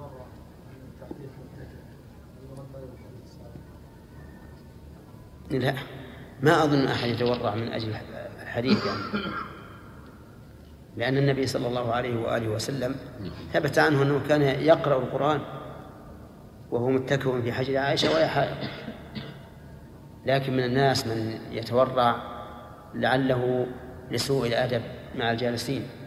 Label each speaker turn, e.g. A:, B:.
A: لا، ما أظن أحد يتورع من أجل الحديث يعني. لأن النبي صلى الله عليه وآله وسلم ثبت عنه أنه كان يقرأ القرآن وهو متكئ في حجر عائشة وهي حائض. لكن من الناس من يتورع لعله لسوء الأدب مع الجالسين.